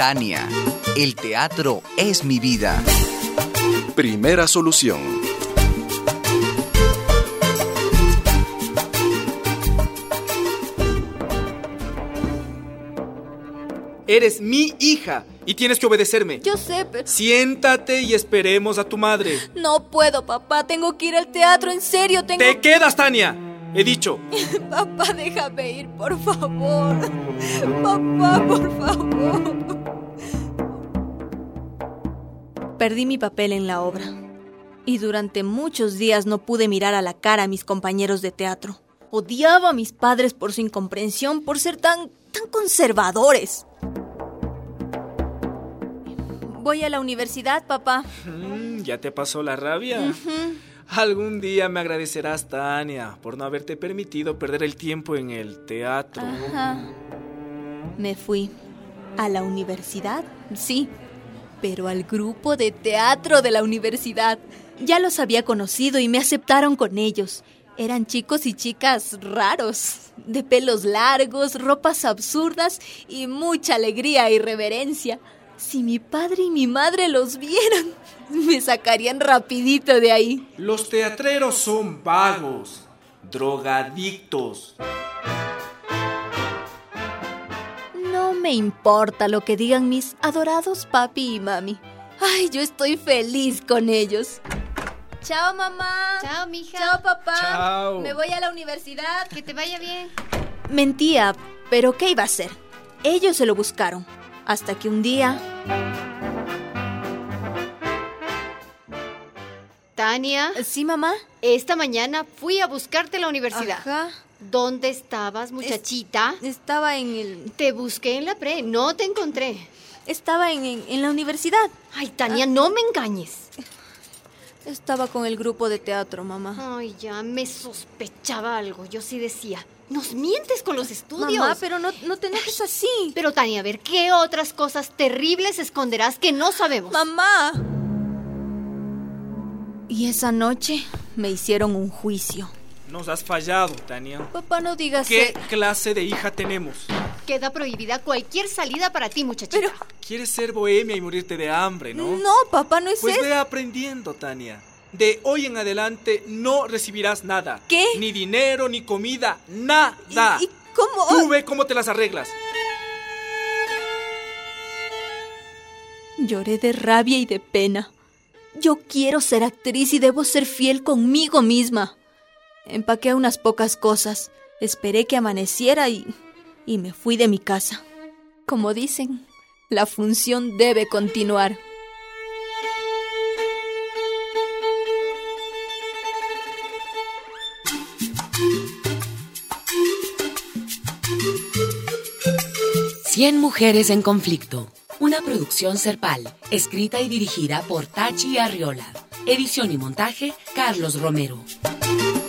Tania, el teatro es mi vida. Primera solución. Eres mi hija y tienes que obedecerme. Yo sé, pero... Siéntate y esperemos a tu madre. No puedo, papá. Tengo que ir al teatro, en serio. ¡Te quedas, Tania! He dicho. Papá, déjame ir, por favor. Papá, por favor. Perdí mi papel en la obra. Y durante muchos días no pude mirar a la cara a mis compañeros de teatro. Odiaba a mis padres por su incomprensión, por ser tan conservadores. Voy a la universidad, papá. ¿Ya te pasó la rabia? Uh-huh. Algún día me agradecerás, Tania, por no haberte permitido perder el tiempo en el teatro. Ajá. Me fui a la universidad, sí, pero al grupo de teatro de la universidad. Ya los había conocido y me aceptaron con ellos. Eran chicos y chicas raros, de pelos largos, ropas absurdas y mucha alegría e irreverencia. Si mi padre y mi madre los vieran, me sacarían rapidito de ahí. Los teatreros son vagos, drogadictos. No me importa lo que digan mis adorados papi y mami. Ay, yo estoy feliz con ellos. Chao, mamá. Chao, mija. Chao, papá. Chao. Me voy a la universidad. Que te vaya bien. Mentía, pero ¿qué iba a hacer? Ellos se lo buscaron. Hasta que un día... Tania. ¿Sí, mamá? Esta mañana fui a buscarte a la universidad. Ajá. ¿Dónde estabas, muchachita? Estaba en el... Te busqué en la pre, no te encontré. Estaba en la universidad. Ay, Tania, no me engañes. Estaba con el grupo de teatro, mamá. Ay, ya me sospechaba algo. Yo sí decía, nos mientes con los estudios. Mamá, pero no te enojes así. Pero, Tania, a ver, ¿qué otras cosas terribles esconderás que no sabemos? ¡Mamá! Y esa noche me hicieron un juicio. Nos has fallado, Tania. Papá, no digas... ¿Qué clase de hija tenemos? Queda prohibida cualquier salida para ti, muchachita. Pero... Quieres ser bohemia y morirte de hambre, ¿no? No, papá, no es Pues eso. ve aprendiendo, Tania. De hoy en adelante no recibirás nada. ¿Qué? Ni dinero, ni comida, nada. ¿Y cómo? Tú ve cómo te las arreglas. Lloré de rabia y de pena. Yo quiero ser actriz y debo ser fiel conmigo misma. Empaqué unas pocas cosas, esperé que amaneciera y me fui de mi casa. Como dicen, la función debe continuar. Cien mujeres en conflicto. Una producción Serpal, escrita y dirigida por Tachi Arriola. Edición y montaje, Carlos Romero.